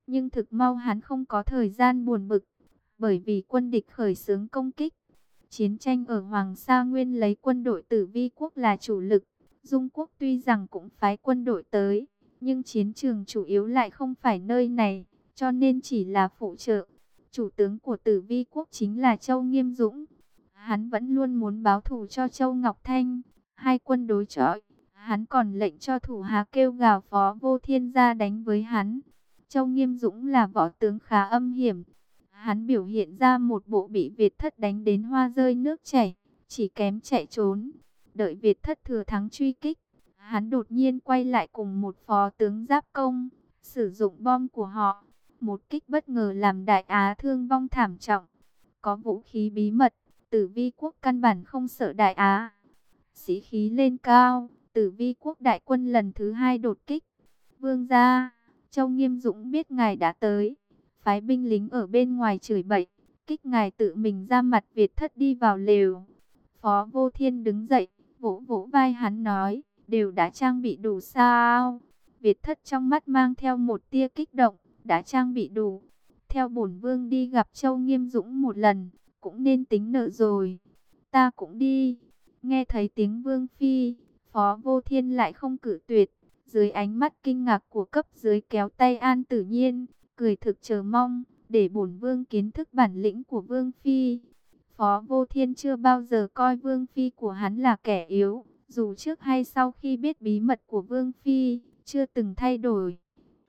Nhưng thực mau hắn không có thời gian buồn bực, bởi vì quân địch khởi xướng công kích. Chiến tranh ở Hoàng Sa Nguyên lấy quân đội Tử Vi quốc là chủ lực. Dung quốc tuy rằng cũng phái quân đội tới, nhưng chiến trường chủ yếu lại không phải nơi này, cho nên chỉ là phụ trợ. Chủ tướng của Tử Vi quốc chính là Châu Nghiêm Dũng. Hắn vẫn luôn muốn báo thù cho Châu Ngọc Thanh. Hai quân đối chọi, hắn còn lệnh cho thủ hạ kêu gào Phó Vô Thiên ra đánh với hắn. Châu Nghiêm Dũng là võ tướng khá âm hiểm. Hắn biểu hiện ra một bộ bị Việt Thất đánh đến hoa rơi nước chảy, chỉ kém chạy trốn. Đợi Việt Thất thừa thắng truy kích, hắn đột nhiên quay lại cùng một phó tướng giáp công, sử dụng bom của họ. Một kích bất ngờ làm Đại Á thương vong thảm trọng. Có vũ khí bí mật, Tử Vi quốc căn bản không sợ Đại Á. Sĩ khí lên cao, Tử Vi quốc đại quân lần thứ hai đột kích. Vương gia, Châu Nghiêm Dũng biết ngài đã tới, phái binh lính ở bên ngoài chửi bậy, kích ngài tự mình ra mặt Việt Thất đi vào lều. Phó Vô Thiên đứng dậy, vỗ vỗ vai hắn nói, đều đã trang bị đủ sao? Việt Thất trong mắt mang theo một tia kích động, đã trang bị đủ. Theo bổn vương đi gặp Châu Nghiêm Dũng một lần, cũng nên tính nợ rồi. Ta cũng đi. Nghe thấy tiếng Vương Phi, Phó Vô Thiên lại không cử tuyệt. Dưới ánh mắt kinh ngạc của cấp dưới kéo tay An Tử Nhiên, cười thực chờ mong, để bổn vương kiến thức bản lĩnh của Vương Phi. Phó Vô Thiên chưa bao giờ coi Vương Phi của hắn là kẻ yếu, dù trước hay sau khi biết bí mật của Vương Phi, chưa từng thay đổi.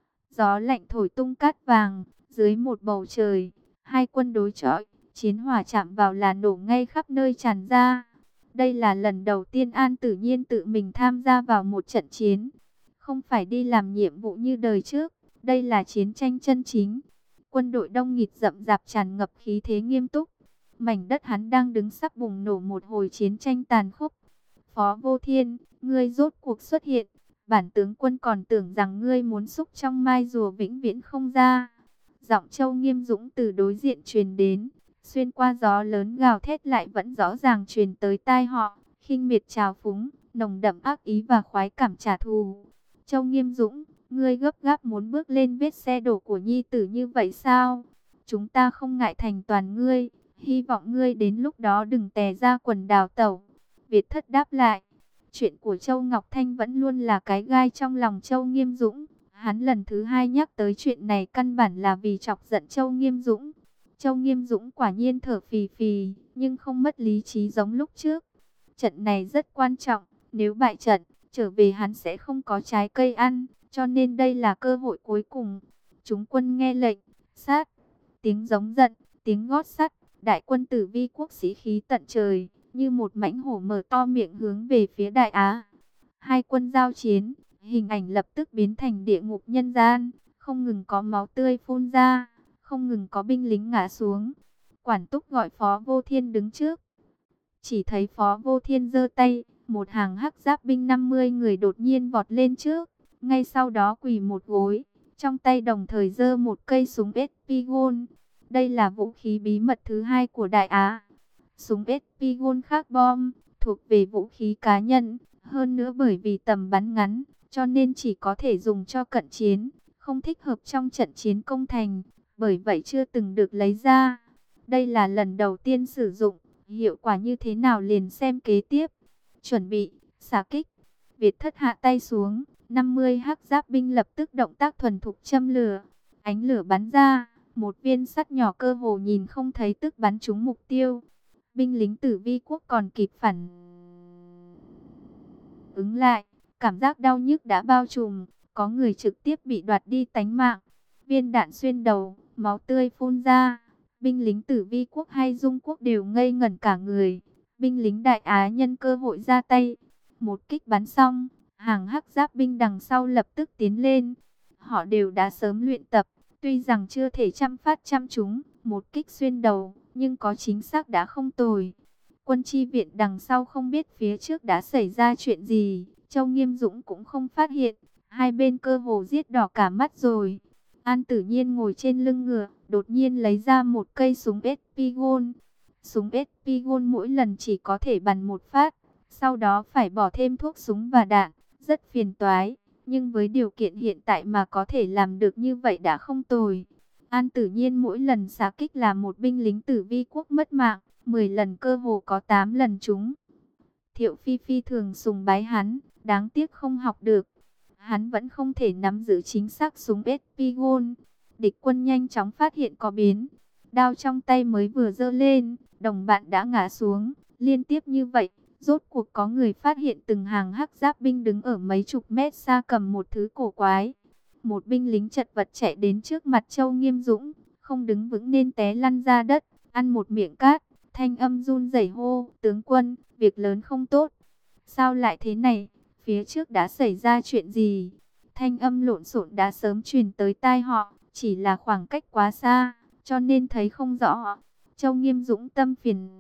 Gió lạnh thổi tung cát vàng, dưới một bầu trời, hai quân đối chọi, chiến hỏa chạm vào là nổ ngay khắp nơi tràn ra. Đây là lần đầu tiên An Tử Nhiên tự mình tham gia vào một trận chiến. Không phải đi làm nhiệm vụ như đời trước, đây là chiến tranh chân chính. Quân đội đông nghịt rậm rạp tràn ngập khí thế nghiêm túc. Mảnh đất hắn đang đứng sắp bùng nổ một hồi chiến tranh tàn khốc. Phó Vô Thiên, ngươi rốt cuộc xuất hiện. Bản tướng quân còn tưởng rằng ngươi muốn xúc trong mai rùa vĩnh viễn không ra. Giọng Châu Nghiêm Dũng từ đối diện truyền đến, xuyên qua gió lớn gào thét lại vẫn rõ ràng truyền tới tai họ, khinh miệt trào phúng, nồng đậm ác ý và khoái cảm trả thù. Châu Nghiêm Dũng, ngươi gấp gáp muốn bước lên vết xe đổ của nhi tử như vậy sao? Chúng ta không ngại thành toàn ngươi, hy vọng ngươi đến lúc đó đừng tè ra quần đào tẩu. Việt Thất đáp lại, chuyện của Châu Ngọc Thanh vẫn luôn là cái gai trong lòng Châu Nghiêm Dũng. Hắn lần thứ hai nhắc tới chuyện này căn bản là vì chọc giận Châu Nghiêm Dũng. Châu Nghiêm Dũng quả nhiên thở phì phì, nhưng không mất lý trí giống lúc trước. Trận này rất quan trọng, nếu bại trận, trở về hắn sẽ không có trái cây ăn, cho nên đây là cơ hội cuối cùng. Chúng quân nghe lệnh, sát, tiếng giống giận, tiếng gót sắt, đại quân Tử Vi quốc sĩ khí tận trời, như một mãnh hổ mở to miệng hướng về phía Đại Á. Hai quân giao chiến, hình ảnh lập tức biến thành địa ngục nhân gian, không ngừng có máu tươi phun ra, không ngừng có binh lính ngã xuống. Quản Túc gọi Phó Vô Thiên đứng trước. Chỉ thấy Phó Vô Thiên giơ tay, một hàng hắc giáp binh 50 người đột nhiên vọt lên trước, ngay sau đó quỳ một gối, trong tay đồng thời giơ một cây súng Espigon. Đây là vũ khí bí mật thứ hai của Đại Á. Súng Espigon Carbon thuộc về vũ khí cá nhân, hơn nữa bởi vì tầm bắn ngắn, cho nên chỉ có thể dùng cho cận chiến, không thích hợp trong trận chiến công thành, bởi vậy chưa từng được lấy ra. Đây là lần đầu tiên sử dụng, hiệu quả như thế nào liền xem kế tiếp. Chuẩn bị, xạ kích. Việt Thất hạ tay xuống, 50 hắc giáp binh lập tức động tác thuần thục châm lửa. Ánh lửa bắn ra, một viên sắt nhỏ cơ hồ nhìn không thấy tức bắn trúng mục tiêu. Binh lính Tử Vi quốc còn kịp phản ứng lại, cảm giác đau nhức đã bao trùm, có người trực tiếp bị đoạt đi tánh mạng. Viên đạn xuyên đầu, máu tươi phun ra. Binh lính Tử Vi quốc hay Dung quốc đều ngây ngẩn cả người. Binh lính Đại Á nhân cơ hội ra tay. Một kích bắn xong, hàng hắc giáp binh đằng sau lập tức tiến lên. Họ đều đã sớm luyện tập, tuy rằng chưa thể trăm phát trăm trúng, một kích xuyên đầu, nhưng có chính xác đã không tồi. Quân chi viện đằng sau không biết phía trước đã xảy ra chuyện gì, Châu Nghiêm Dũng cũng không phát hiện, hai bên cơ hồ giết đỏ cả mắt rồi. An Tử Nhiên ngồi trên lưng ngựa, đột nhiên lấy ra một cây súng Espigon. Súng Espigon mỗi lần chỉ có thể bắn một phát, sau đó phải bỏ thêm thuốc súng và đạn, rất phiền toái. Nhưng với điều kiện hiện tại mà có thể làm được như vậy đã không tồi. An Tử Nhiên mỗi lần xạ kích là một binh lính Tử Vi quốc mất mạng, 10 lần cơ hồ có 8 lần trúng. Thiệu Phi Phi thường sùng bái hắn, đáng tiếc không học được. Hắn vẫn không thể nắm giữ chính xác súng Espigon. Địch quân nhanh chóng phát hiện có biến. Đao trong tay mới vừa giơ lên, đồng bạn đã ngã xuống. Liên tiếp như vậy, rốt cuộc có người phát hiện từng hàng hắc giáp binh đứng ở mấy chục mét xa cầm một thứ cổ quái. Một binh lính chật vật chạy đến trước mặt Châu Nghiêm Dũng, không đứng vững nên té lăn ra đất, ăn một miệng cát. Thanh âm run rẩy hô: tướng quân, việc lớn không tốt. Sao lại thế này? Phía trước đã xảy ra chuyện gì? Thanh âm lộn xộn đã sớm truyền tới tai họ, chỉ là khoảng cách quá xa, cho nên thấy không rõ. Châu Nghiêm Dũng tâm phiền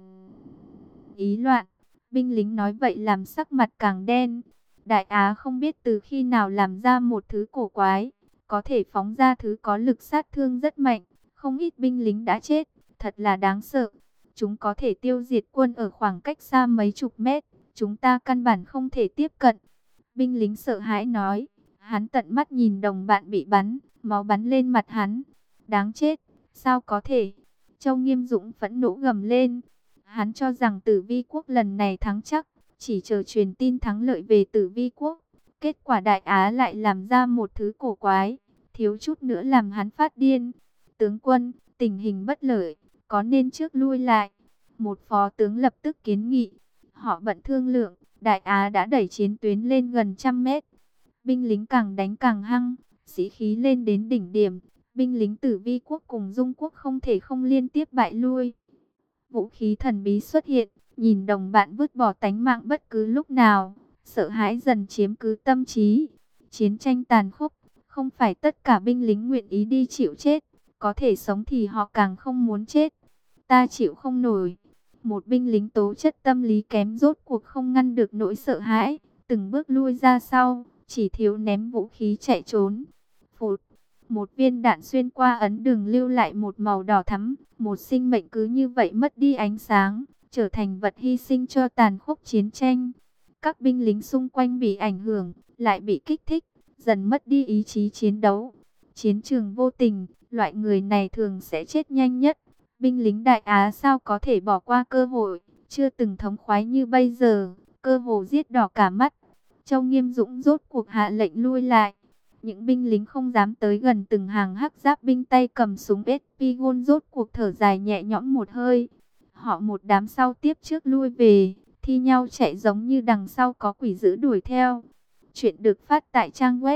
ý loạn, binh lính nói vậy làm sắc mặt càng đen. Đại Á không biết từ khi nào làm ra một thứ cổ quái, có thể phóng ra thứ có lực sát thương rất mạnh, không ít binh lính đã chết, thật là đáng sợ. Chúng có thể tiêu diệt quân ở khoảng cách xa mấy chục mét, chúng ta căn bản không thể tiếp cận. Binh lính sợ hãi nói, hắn tận mắt nhìn đồng bạn bị bắn, máu bắn lên mặt hắn. Đáng chết, sao có thể? Châu Nghiêm Dũng phẫn nộ gầm lên. Hắn cho rằng Tử Vi quốc lần này thắng chắc, chỉ chờ truyền tin thắng lợi về Tử Vi quốc. Kết quả Đại Á lại làm ra một thứ cổ quái, thiếu chút nữa làm hắn phát điên. Tướng quân, tình hình bất lợi, có nên trước lui lại? Một phó tướng lập tức kiến nghị. Họ bận thương lượng, Đại Á đã đẩy chiến tuyến lên gần trăm mét. Binh lính càng đánh càng hăng, sĩ khí lên đến đỉnh điểm. Binh lính Tử Vi quốc cùng Dung quốc không thể không liên tiếp bại lui. Vũ khí thần bí xuất hiện, nhìn đồng bạn vứt bỏ tánh mạng bất cứ lúc nào, sợ hãi dần chiếm cứ tâm trí. Chiến tranh tàn khốc, không phải tất cả binh lính nguyện ý đi chịu chết, có thể sống thì họ càng không muốn chết. Ta chịu không nổi. Một binh lính tố chất tâm lý kém rốt cuộc không ngăn được nỗi sợ hãi, từng bước lui ra sau, chỉ thiếu ném vũ khí chạy trốn. Phụt, một viên đạn xuyên qua ấn đường lưu lại một màu đỏ thắm, một sinh mệnh cứ như vậy mất đi ánh sáng, trở thành vật hy sinh cho tàn khốc chiến tranh. Các binh lính xung quanh bị ảnh hưởng, lại bị kích thích, dần mất đi ý chí chiến đấu. Chiến trường vô tình, loại người này thường sẽ chết nhanh nhất. Binh lính Đại Á sao có thể bỏ qua cơ hội, chưa từng thống khoái như bây giờ, cơ hồ giết đỏ cả mắt. Châu Nghiêm Dũng rốt cuộc hạ lệnh lui lại. Những binh lính không dám tới gần từng hàng hắc giáp binh tay cầm súng Espigon rốt cuộc thở dài nhẹ nhõm một hơi. Họ một đám sau tiếp trước lui về, thi nhau chạy giống như đằng sau có quỷ dữ đuổi theo. Chuyện được phát tại trang web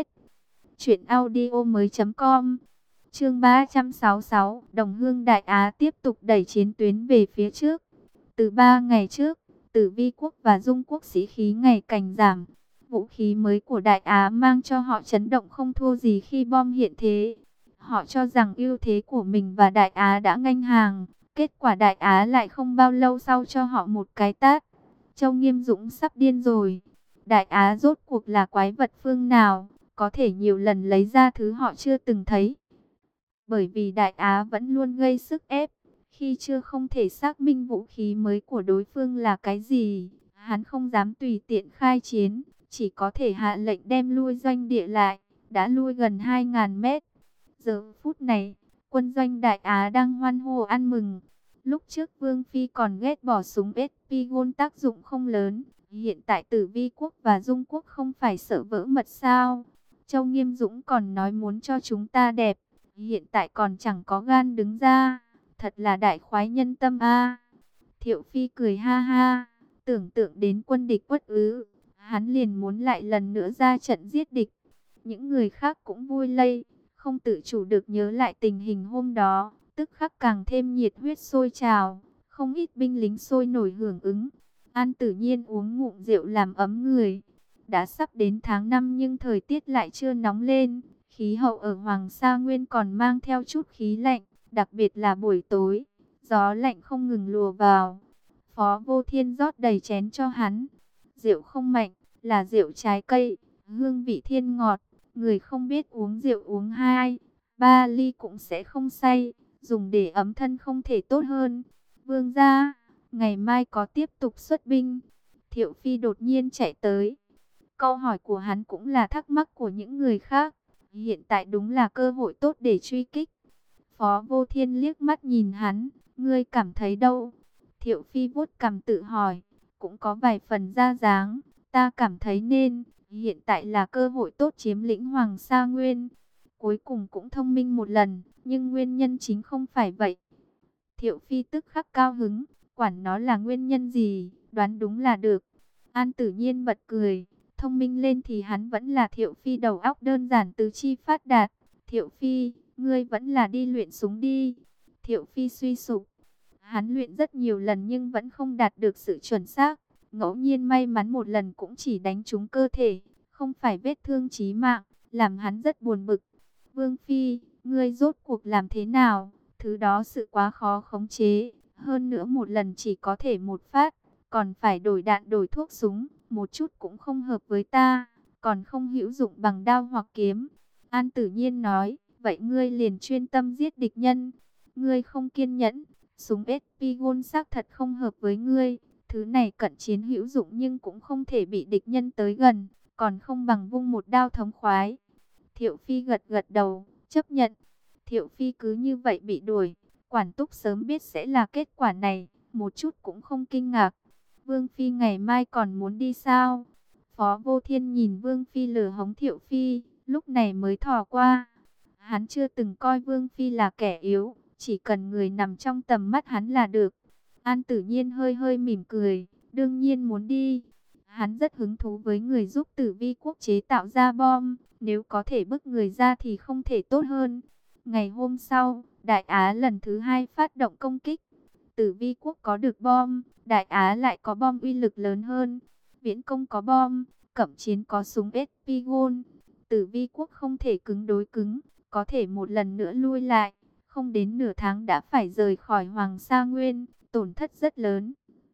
truyệnaudiomoi.com. Chương 366, Đồng Hương Đại Á tiếp tục đẩy chiến tuyến về phía trước. Từ 3 ngày trước, Tử Vi quốc và Dung quốc sĩ khí ngày càng giảm. Vũ khí mới của Đại Á mang cho họ chấn động không thua gì khi bom hiện thế. Họ cho rằng ưu thế của mình và Đại Á đã nghênh hàng. Kết quả Đại Á lại không bao lâu sau cho họ một cái tát. Châu Nghiêm Dũng sắp điên rồi. Đại Á rốt cuộc là quái vật phương nào, có thể nhiều lần lấy ra thứ họ chưa từng thấy. Bởi vì Đại Á vẫn luôn gây sức ép. Khi chưa không thể xác minh vũ khí mới của đối phương là cái gì, hắn không dám tùy tiện khai chiến, chỉ có thể hạ lệnh đem lui doanh địa lại, đã lui gần 2.000 mét. Giờ phút này, quân doanh Đại Á đang hoan hô ăn mừng. Lúc trước Vương Phi còn ghét bỏ súng Espigon tác dụng không lớn, hiện tại Tử Vi quốc và Dung quốc không phải sợ vỡ mật sao? Châu Nghiêm Dũng còn nói muốn cho chúng ta đẹp, hiện tại còn chẳng có gan đứng ra, thật là đại khoái nhân tâm a. Thiệu Phi cười ha ha, tưởng tượng đến quân địch uất ứ, hắn liền muốn lại lần nữa ra trận giết địch. Những người khác cũng vui lây, không tự chủ được nhớ lại tình hình hôm đó, tức khắc càng thêm nhiệt huyết sôi trào, không ít binh lính sôi nổi hưởng ứng. An Tử Nhiên uống ngụm rượu làm ấm người. Đã sắp đến tháng 5 nhưng thời tiết lại chưa nóng lên, khí hậu ở Hoàng Sa Nguyên còn mang theo chút khí lạnh, đặc biệt là buổi tối, gió lạnh không ngừng lùa vào. Phó Vô Thiên rót đầy chén cho hắn. Rượu không mạnh, là rượu trái cây, hương vị thiên ngọt, người không biết uống rượu uống 2, 3 ly cũng sẽ không say, dùng để ấm thân không thể tốt hơn. Vương gia, ngày mai có tiếp tục xuất binh. Thiệu Phi đột nhiên chạy tới. Câu hỏi của hắn cũng là thắc mắc của những người khác. Hiện tại đúng là cơ hội tốt để truy kích. Phó Vô Thiên liếc mắt nhìn hắn, ngươi cảm thấy đâu? Thiệu Phi vuốt cằm tự hỏi, cũng có vài phần ra dáng, ta cảm thấy nên, hiện tại là cơ hội tốt chiếm lĩnh Hoàng Sa Nguyên. Cuối cùng cũng thông minh một lần, nhưng nguyên nhân chính không phải vậy. Thiệu Phi tức khắc cao hứng, quản nó là nguyên nhân gì, đoán đúng là được. An Tử Nhiên bật cười, thông minh lên thì hắn vẫn là Thiệu Phi đầu óc đơn giản tứ chi phát đạt. Thiệu Phi, ngươi vẫn là đi luyện súng đi. Thiệu Phi suy sụp, hắn luyện rất nhiều lần nhưng vẫn không đạt được sự chuẩn xác. Ngẫu nhiên may mắn một lần cũng chỉ đánh trúng cơ thể, không phải vết thương chí mạng, làm hắn rất buồn bực. Vương Phi, ngươi rốt cuộc làm thế nào? Thứ đó sự quá khó khống chế, hơn nữa một lần chỉ có thể một phát, còn phải đổi đạn đổi thuốc súng, một chút cũng không hợp với ta, còn không hữu dụng bằng đao hoặc kiếm. An Tử Nhiên nói, vậy ngươi liền chuyên tâm giết địch nhân, ngươi không kiên nhẫn, súng Espigon xác thật không hợp với ngươi, thứ này cận chiến hữu dụng nhưng cũng không thể bị địch nhân tới gần, còn không bằng vung một đao thống khoái. Thiệu Phi gật gật đầu, chấp nhận. Thiệu Phi cứ như vậy bị đuổi, Quản Túc sớm biết sẽ là kết quả này, một chút cũng không kinh ngạc. Vương Phi ngày mai còn muốn đi sao? Phó Vô Thiên nhìn Vương Phi lừa hống Thiệu Phi, lúc này mới thò qua. Hắn chưa từng coi Vương Phi là kẻ yếu, chỉ cần người nằm trong tầm mắt hắn là được. An Tử Nhiên hơi hơi mỉm cười, đương nhiên muốn đi. Hắn rất hứng thú với người giúp Tử Vi quốc chế tạo ra bom, nếu có thể bức người ra thì không thể tốt hơn. Ngày hôm sau, Đại Á lần thứ hai phát động công kích. Tử Vi quốc có được bom, Đại Á lại có bom uy lực lớn hơn. Viễn công có bom, Cẩm Chiến có súng Espigon. Tử Vi quốc không thể cứng đối cứng, có thể một lần nữa lui lại. Không đến nửa tháng đã phải rời khỏi Hoàng Sa Nguyên, tổn thất rất lớn.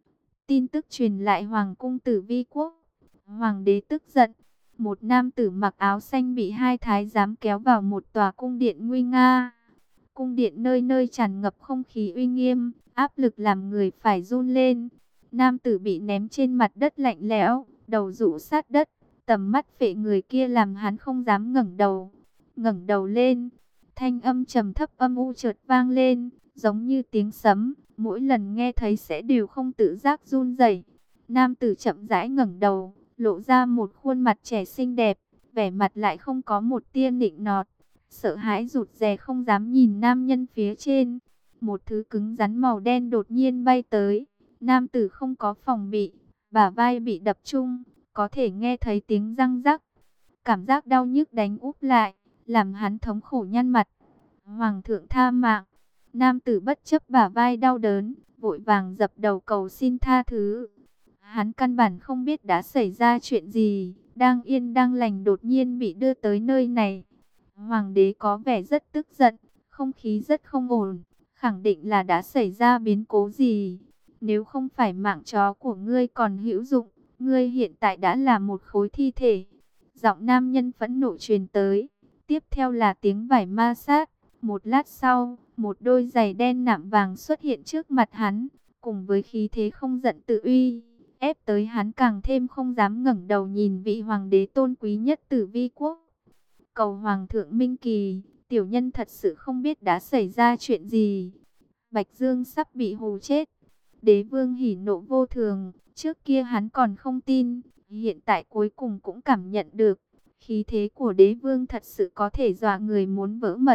Tin tức truyền lại Hoàng cung Tử Vi quốc. Hoàng đế tức giận. Một nam tử mặc áo xanh bị hai thái giám kéo vào một tòa cung điện nguy nga. Cung điện nơi nơi tràn ngập không khí uy nghiêm, áp lực làm người phải run lên. Nam tử bị ném trên mặt đất lạnh lẽo, đầu rũ sát đất. Tầm mắt phệ người kia làm hắn không dám ngẩng đầu. Ngẩng đầu lên, thanh âm trầm thấp âm u chợt vang lên, giống như tiếng sấm. Mỗi lần nghe thấy sẽ đều không tự giác run rẩy. Nam tử chậm rãi ngẩng đầu, lộ ra một khuôn mặt trẻ xinh đẹp, vẻ mặt lại không có một tia nịnh nọt. Sợ hãi rụt rè không dám nhìn nam nhân phía trên. Một thứ cứng rắn màu đen đột nhiên bay tới. Nam tử không có phòng bị, bả vai bị đập trúng, có thể nghe thấy tiếng răng rắc. Cảm giác đau nhức đánh úp lại, làm hắn thống khổ nhăn mặt. Hoàng thượng tha mạng. Nam tử bất chấp bả vai đau đớn, vội vàng dập đầu cầu xin tha thứ. Hắn căn bản không biết đã xảy ra chuyện gì, đang yên đang lành đột nhiên bị đưa tới nơi này. Hoàng đế có vẻ rất tức giận, không khí rất không ổn, khẳng định là đã xảy ra biến cố gì. Nếu không phải mạng chó của ngươi còn hữu dụng, ngươi hiện tại đã là một khối thi thể. Giọng nam nhân phẫn nộ truyền tới, tiếp theo là tiếng vải ma sát. Một lát sau, một đôi giày đen nạm vàng xuất hiện trước mặt hắn, cùng với khí thế không giận tự uy, ép tới hắn càng thêm không dám ngẩng đầu nhìn vị hoàng đế tôn quý nhất Tử Vi quốc. Cầu hoàng thượng minh kỳ, tiểu nhân thật sự không biết đã xảy ra chuyện gì. Bạch Dương sắp bị hù chết. Đế vương hỉ nộ vô thường, trước kia hắn còn không tin, hiện tại cuối cùng cũng cảm nhận được. Khí thế của đế vương thật sự có thể dọa người muốn vỡ mật.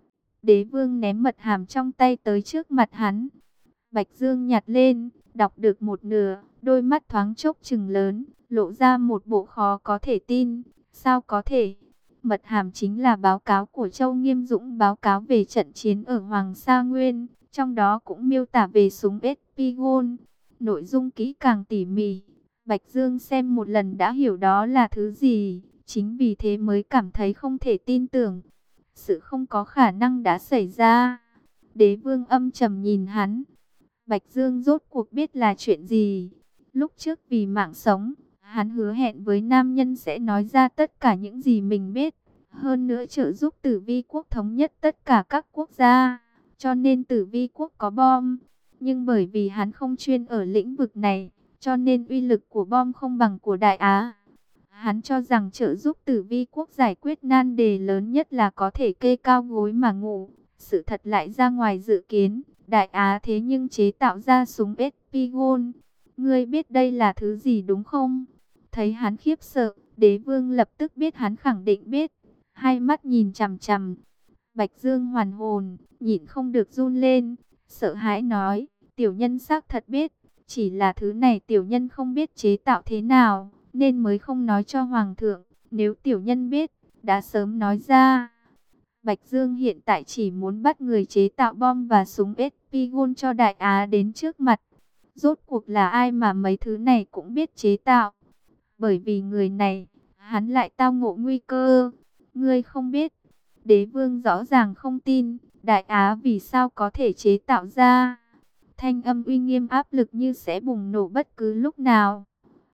Đế vương ném mật hàm trong tay tới trước mặt hắn. Bạch Dương nhặt lên, đọc được một nửa, đôi mắt thoáng chốc trừng lớn, lộ ra một bộ khó có thể tin. Sao có thể? Mật hàm chính là báo cáo của Châu Nghiêm Dũng, báo cáo về trận chiến ở Hoàng Sa Nguyên, trong đó cũng miêu tả về súng Espigon, nội dung kỹ càng tỉ mỉ. Bạch Dương xem một lần đã hiểu đó là thứ gì, chính vì thế mới cảm thấy không thể tin tưởng. Sự không có khả năng đã xảy ra. Đế vương âm trầm nhìn hắn. Bạch Dương rốt cuộc biết là chuyện gì. Lúc trước vì mạng sống, hắn hứa hẹn với nam nhân sẽ nói ra tất cả những gì mình biết. Hơn nữa trợ giúp Tử Vi quốc thống nhất tất cả các quốc gia. Cho nên Tử Vi quốc có bom. Nhưng bởi vì hắn không chuyên ở lĩnh vực này, cho nên uy lực của bom không bằng của Đại Á. Hắn cho rằng trợ giúp Tử Vi quốc giải quyết nan đề lớn nhất là có thể kê cao gối mà ngủ. Sự thật lại ra ngoài dự kiến, Đại Á thế nhưng chế tạo ra súng Espigon. Ngươi biết đây là thứ gì đúng không? Thấy hắn khiếp sợ, Đế Vương lập tức biết hắn khẳng định biết. Hai mắt nhìn chằm chằm. Bạch Dương hoàn hồn, nhịn không được run lên, sợ hãi nói, tiểu nhân xác thật biết, chỉ là thứ này tiểu nhân không biết chế tạo thế nào, nên mới không nói cho Hoàng thượng, nếu tiểu nhân biết, đã sớm nói ra. Bạch Dương hiện tại chỉ muốn bắt người chế tạo bom và súng Espigon cho Đại Á đến trước mặt. Rốt cuộc là ai mà mấy thứ này cũng biết chế tạo? Bởi vì người này, hắn lại tao ngộ nguy cơ. Ngươi không biết. Đế Vương rõ ràng không tin, Đại Á vì sao có thể chế tạo ra. Thanh âm uy nghiêm áp lực như sẽ bùng nổ bất cứ lúc nào.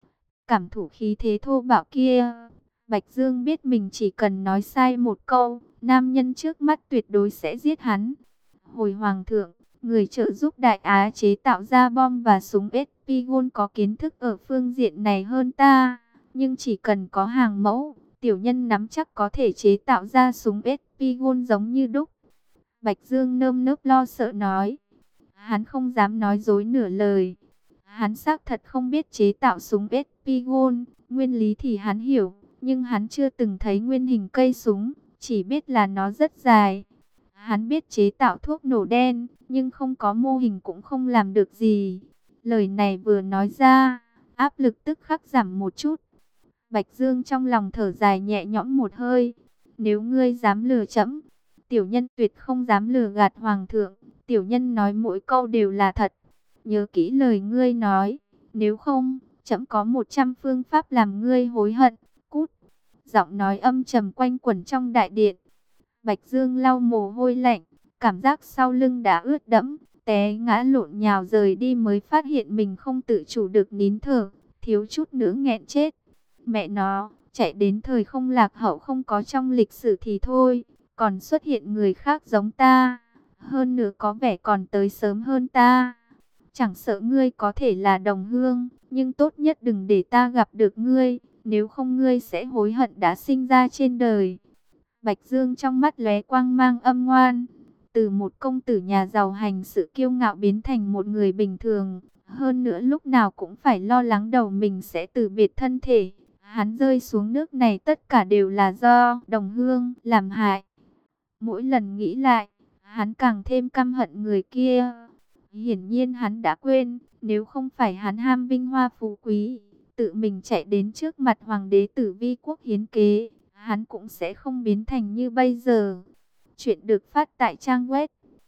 Cảm thủ khí thế thô bạo kia, Bạch Dương biết mình chỉ cần nói sai một câu, nam nhân trước mắt tuyệt đối sẽ giết hắn. Hồi Hoàng thượng, người trợ giúp Đại Á chế tạo ra bom và súng Espigon có kiến thức ở phương diện này hơn ta, nhưng chỉ cần có hàng mẫu, tiểu nhân nắm chắc có thể chế tạo ra súng Espigon giống như đúc. Bạch Dương nơm nớp lo sợ nói. Hắn không dám nói dối nửa lời. Hắn xác thật không biết chế tạo súng Espigon, nguyên lý thì hắn hiểu, nhưng hắn chưa từng thấy nguyên hình cây súng, chỉ biết là nó rất dài. Hắn biết chế tạo thuốc nổ đen, nhưng không có mô hình cũng không làm được gì. Lời này vừa nói ra, áp lực tức khắc giảm một chút. Bạch Dương trong lòng thở dài nhẹ nhõm một hơi. Nếu ngươi dám lừa trẫm, tiểu nhân tuyệt không dám lừa gạt Hoàng thượng. Tiểu nhân nói mỗi câu đều là thật. Nhớ kỹ lời ngươi nói. Nếu không, trẫm có 100 phương pháp làm ngươi hối hận. Cút. Giọng nói âm trầm quanh quẩn trong đại điện. Bạch Dương lau mồ hôi lạnh, cảm giác sau lưng đã ướt đẫm, té ngã lộn nhào rời đi mới phát hiện mình không tự chủ được nín thở, thiếu chút nữa nghẹn chết. Mẹ nó, chạy đến thời không lạc hậu không có trong lịch sử thì thôi, còn xuất hiện người khác giống ta, hơn nữa có vẻ còn tới sớm hơn ta. Chẳng sợ ngươi có thể là đồng hương, nhưng tốt nhất đừng để ta gặp được ngươi, nếu không ngươi sẽ hối hận đã sinh ra trên đời. Bạch Dương trong mắt lóe quang mang âm ngoan, từ một công tử nhà giàu hành sự kiêu ngạo biến thành một người bình thường, hơn nữa lúc nào cũng phải lo lắng đầu mình sẽ từ biệt thân thể. Hắn rơi xuống nước này tất cả đều là do đồng hương làm hại. Mỗi lần nghĩ lại, hắn càng thêm căm hận người kia. Hiển nhiên hắn đã quên, nếu không phải hắn ham vinh hoa phú quý, tự mình chạy đến trước mặt hoàng đế Tử Vi quốc hiến kế, hắn cũng sẽ không biến thành như bây giờ. Chuyện được phát tại trang web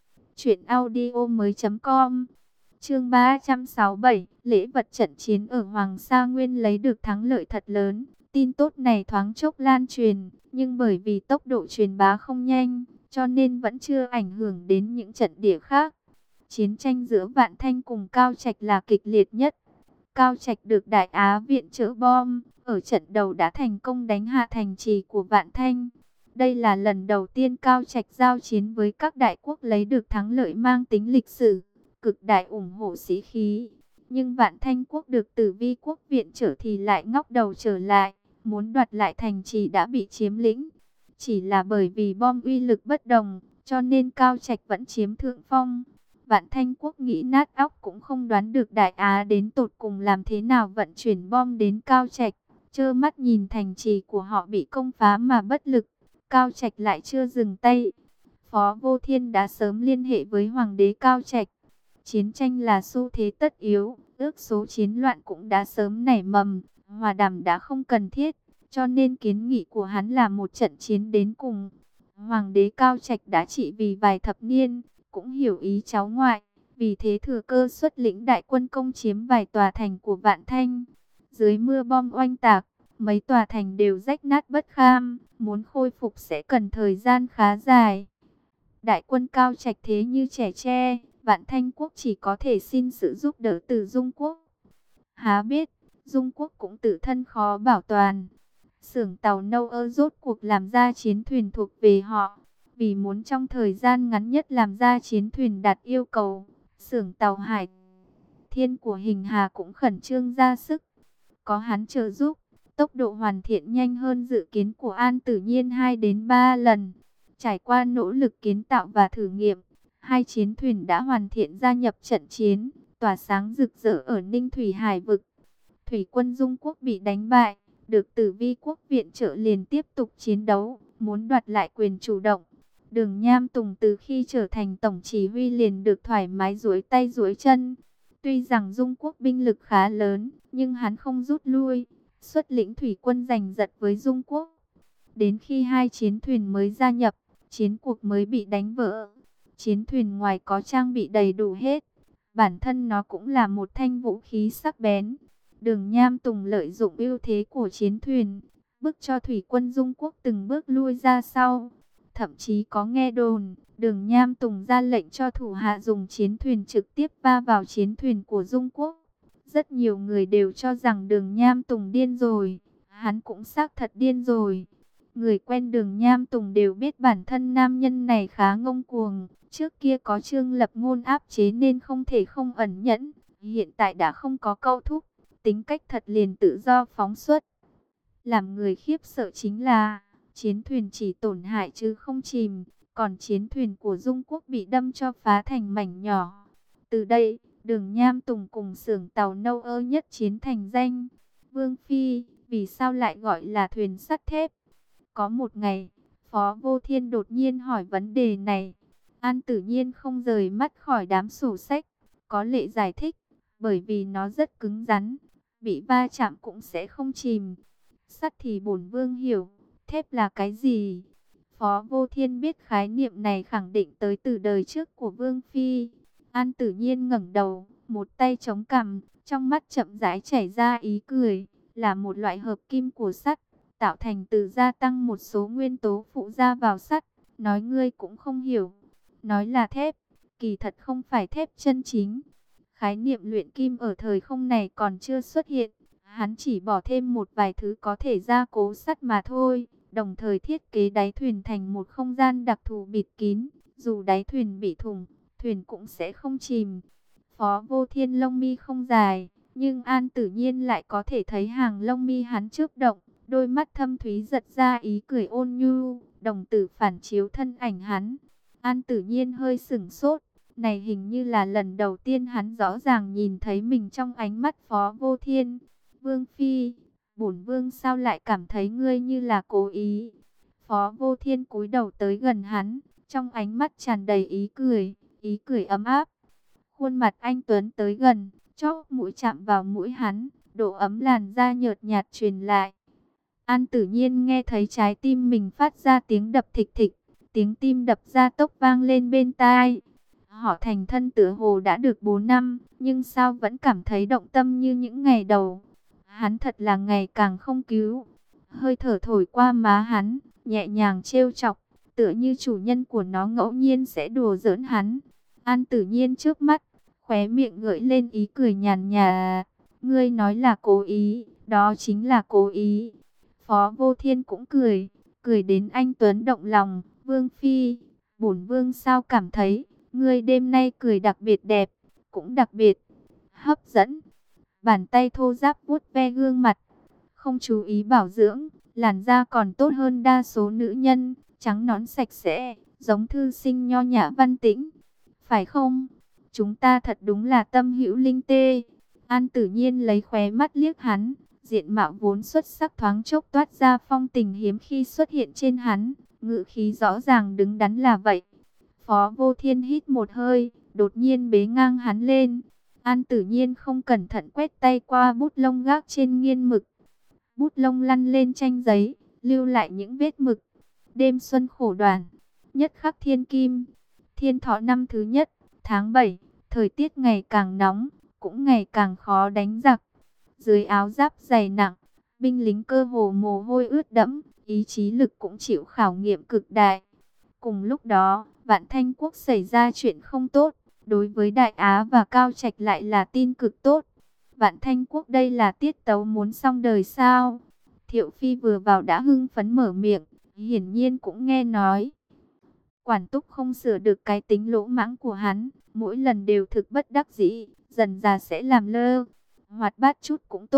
truyệnaudiomoi.com. Chương 367, lễ vật trận chiến ở Hoàng Sa Nguyên lấy được thắng lợi thật lớn. Tin tốt này thoáng chốc lan truyền, nhưng bởi vì tốc độ truyền bá không nhanh, cho nên vẫn chưa ảnh hưởng đến những trận địa khác. Chiến tranh giữa Vạn Thanh cùng Cao Trạch là kịch liệt nhất. Cao Trạch được Đại Á viện trợ bom, ở trận đầu đã thành công đánh hạ thành trì của Vạn Thanh. Đây là lần đầu tiên Cao Trạch giao chiến với các đại quốc lấy được thắng lợi mang tính lịch sử, cực đại ủng hộ sĩ khí. Nhưng Vạn Thanh quốc được Tử Vi quốc viện trợ thì lại ngóc đầu trở lại, muốn đoạt lại thành trì đã bị chiếm lĩnh. Chỉ là bởi vì bom uy lực bất đồng, cho nên Cao Trạch vẫn chiếm thượng phong. Vạn Thanh quốc nghĩ nát óc cũng không đoán được Đại Á đến tột cùng làm thế nào vận chuyển bom đến Cao Trạch. Trơ mắt nhìn thành trì của họ bị công phá mà bất lực. Cao Trạch lại chưa dừng tay. Phó Vô Thiên đã sớm liên hệ với Hoàng đế Cao Trạch. Chiến tranh là xu thế tất yếu, ước số chiến loạn cũng đã sớm nảy mầm, hòa đàm đã không cần thiết, cho nên kiến nghị của hắn là một trận chiến đến cùng. Hoàng đế Cao Trạch đã trị vì vài thập niên, cũng hiểu ý cháu ngoại, vì thế thừa cơ xuất lĩnh đại quân công chiếm vài tòa thành của Vạn Thanh. Dưới mưa bom oanh tạc, mấy tòa thành đều rách nát bất kham, muốn khôi phục sẽ cần thời gian khá dài. Đại quân Cao Trạch thế như trẻ tre, Vạn Thanh quốc chỉ có thể xin sự giúp đỡ từ Dung quốc. Há biết, Dung quốc cũng tự thân khó bảo toàn. Xưởng tàu Nâu Ơ rốt cuộc làm ra chiến thuyền thuộc về họ. Vì muốn trong thời gian ngắn nhất làm ra chiến thuyền đạt yêu cầu, xưởng tàu Hải Thiên của Hình Hà cũng khẩn trương ra sức. Có hắn trợ giúp, tốc độ hoàn thiện nhanh hơn dự kiến của An Tử Nhiên 2 đến 3 lần. Trải qua nỗ lực kiến tạo và thử nghiệm, hai chiến thuyền đã hoàn thiện gia nhập trận chiến, tỏa sáng rực rỡ ở Ninh Thủy Hải vực. Thủy quân Dung Quốc bị đánh bại, được Tử Vi quốc viện trợ liền tiếp tục chiến đấu, muốn đoạt lại quyền chủ động. Đường Nham Tùng từ khi trở thành tổng chỉ huy liền được thoải mái duỗi tay duỗi chân. Tuy rằng Dung Quốc binh lực khá lớn, nhưng hắn không rút lui, xuất lĩnh thủy quân giành giật với Dung Quốc. Đến khi hai chiến thuyền mới gia nhập, chiến cuộc mới bị đánh vỡ. Chiến thuyền ngoài có trang bị đầy đủ hết, bản thân nó cũng là một thanh vũ khí sắc bén. Đường Nham Tùng lợi dụng ưu thế của chiến thuyền, bức cho thủy quân Dung Quốc từng bước lui ra sau. Thậm chí có nghe đồn, Đường Nham Tùng ra lệnh cho thủ hạ dùng chiến thuyền trực tiếp va vào chiến thuyền của Dung Quốc. Rất nhiều người đều cho rằng Đường Nham Tùng điên rồi, hắn cũng xác thật điên rồi. Người quen Đường Nham Tùng đều biết bản thân nam nhân này khá ngông cuồng. Trước kia có Trương Lập Ngôn áp chế nên không thể không ẩn nhẫn. Hiện tại đã không có câu thúc, tính cách thật liền tự do phóng xuất. Làm người khiếp sợ chính là chiến thuyền chỉ tổn hại chứ không chìm, còn chiến thuyền của Dung Quốc bị đâm cho phá thành mảnh nhỏ. Từ đây, Đường Nham Tùng cùng xưởng tàu Nâu Ơ nhất chiến thành danh. Vương Phi, vì sao lại gọi là thuyền sắt thép? Có một ngày, Phó Vô Thiên đột nhiên hỏi vấn đề này. An Tử Nhiên không rời mắt khỏi đám sổ sách. Có lệ giải thích, bởi vì nó rất cứng rắn, bị va chạm cũng sẽ không chìm. Sắt thì bổn vương hiểu, thép là cái gì? Phó Vô Thiên biết khái niệm này khẳng định tới từ đời trước của Vương Phi. An Tử Nhiên ngẩng đầu, một tay chống cằm, trong mắt chậm rãi chảy ra ý cười, là một loại hợp kim của sắt, tạo thành từ gia tăng một số nguyên tố phụ gia vào sắt. Nói ngươi cũng không hiểu, nói là thép, kỳ thật không phải thép chân chính. Khái niệm luyện kim ở thời không này còn chưa xuất hiện, hắn chỉ bỏ thêm một vài thứ có thể gia cố sắt mà thôi, đồng thời thiết kế đáy thuyền thành một không gian đặc thù bịt kín, dù đáy thuyền bị thủng, thuyền cũng sẽ không chìm. Phó Vô Thiên lông mi không dài, nhưng An Tử Nhiên lại có thể thấy hàng lông mi hắn chớp động, đôi mắt thâm thúy giật ra ý cười ôn nhu, đồng tử phản chiếu thân ảnh hắn. An Tử Nhiên hơi sửng sốt, này hình như là lần đầu tiên hắn rõ ràng nhìn thấy mình trong ánh mắt Phó Vô Thiên. Vương Phi, bổn vương sao lại cảm thấy ngươi như là cố ý? Phó Vô Thiên cúi đầu tới gần hắn, trong ánh mắt tràn đầy ý cười ấm áp. Khuôn mặt anh tuấn tới gần, chóp mũi chạm vào mũi hắn, độ ấm làn da nhợt nhạt truyền lại. An Tử Nhiên nghe thấy trái tim mình phát ra tiếng đập thịch thịch, tiếng tim đập ra tốc vang lên bên tai. Họ thành thân tựa hồ đã được 4 năm, nhưng sao vẫn cảm thấy động tâm như những ngày đầu. Hắn thật là ngày càng không cứu. Hơi thở thổi qua má hắn, nhẹ nhàng trêu chọc, tựa như chủ nhân của nó ngẫu nhiên sẽ đùa giỡn hắn. An Tử Nhiên trước mắt, khóe miệng gợi lên ý cười nhàn nhạt. Ngươi nói là cố ý, đó chính là cố ý. Phó Vô Thiên cũng cười, cười đến anh tuấn động lòng. Vương Phi, bổn vương sao cảm thấy ngươi đêm nay cười đặc biệt đẹp, cũng đặc biệt hấp dẫn. Bàn tay thô ráp vuốt ve gương mặt, không chú ý bảo dưỡng, làn da còn tốt hơn đa số nữ nhân, trắng nõn sạch sẽ, giống thư sinh nho nhã văn tĩnh. Phải không? Chúng ta thật đúng là tâm hữu linh tê. An Tử Nhiên lấy khóe mắt liếc hắn, diện mạo vốn xuất sắc thoáng chốc toát ra phong tình hiếm khi xuất hiện trên hắn, ngữ khí rõ ràng đứng đắn là vậy. Phó Vô Thiên hít một hơi, đột nhiên bế ngang hắn lên. An Tử Nhiên không cẩn thận quét tay qua bút lông gác trên nghiên mực. Bút lông lăn lên tranh giấy, lưu lại những vết mực. Đêm xuân khổ đoàn, nhất khắc thiên kim. Thiên thọ năm thứ nhất, tháng 7, thời tiết ngày càng nóng, cũng ngày càng khó đánh giặc. Dưới áo giáp dày nặng, binh lính cơ hồ mồ hôi ướt đẫm, ý chí lực cũng chịu khảo nghiệm cực đại. Cùng lúc đó, Vạn Thanh Quốc xảy ra chuyện không tốt, đối với Đại Á và Cao Trạch lại là tin cực tốt. Vạn Thanh Quốc đây là tiết tấu muốn xong đời sao? Thiệu Phi vừa vào đã hưng phấn mở miệng, hiển nhiên cũng nghe nói. Quản Túc không sửa được cái tính lỗ mãng của hắn, mỗi lần đều thực bất đắc dĩ, dần già sẽ làm lơ. Hoạt bát chút cũng tốt,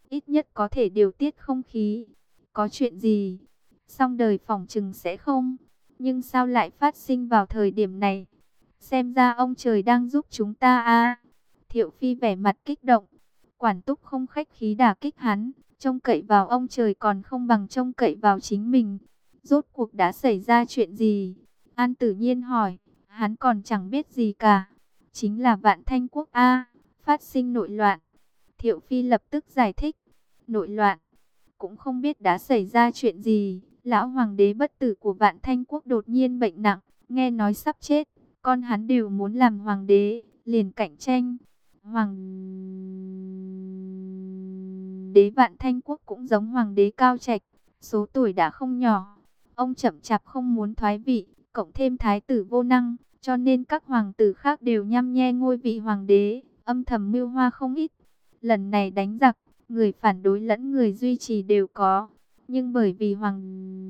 ít nhất có thể điều tiết không khí. Có chuyện gì? Xong đời phỏng chừng sẽ không. Nhưng sao lại phát sinh vào thời điểm này? Xem ra ông trời đang giúp chúng ta à. Thiệu Phi vẻ mặt kích động. Quản Túc không khách khí đả kích hắn. Trông cậy vào ông trời còn không bằng trông cậy vào chính mình. Rốt cuộc đã xảy ra chuyện gì? An Tử Nhiên hỏi. Hắn còn chẳng biết gì cả. Chính là Vạn Thanh Quốc A. Phát sinh nội loạn. Thiệu Phi lập tức giải thích. Nội loạn. Cũng không biết đã xảy ra chuyện gì. Lão hoàng đế bất tử của Vạn Thanh Quốc đột nhiên bệnh nặng. Nghe nói sắp chết. Con hắn đều muốn làm hoàng đế. Liền cạnh tranh. Hoàng đế Vạn Thanh Quốc cũng giống hoàng đế Cao Trạch. Số tuổi đã không nhỏ. Ông chậm chạp không muốn thoái vị. Cộng thêm thái tử vô năng. Cho nên các hoàng tử khác đều nhăm nhe ngôi vị hoàng đế. Âm thầm mưu hoa không ít. Lần này đánh giặc, người phản đối lẫn người duy trì đều có. Nhưng bởi vì hoàng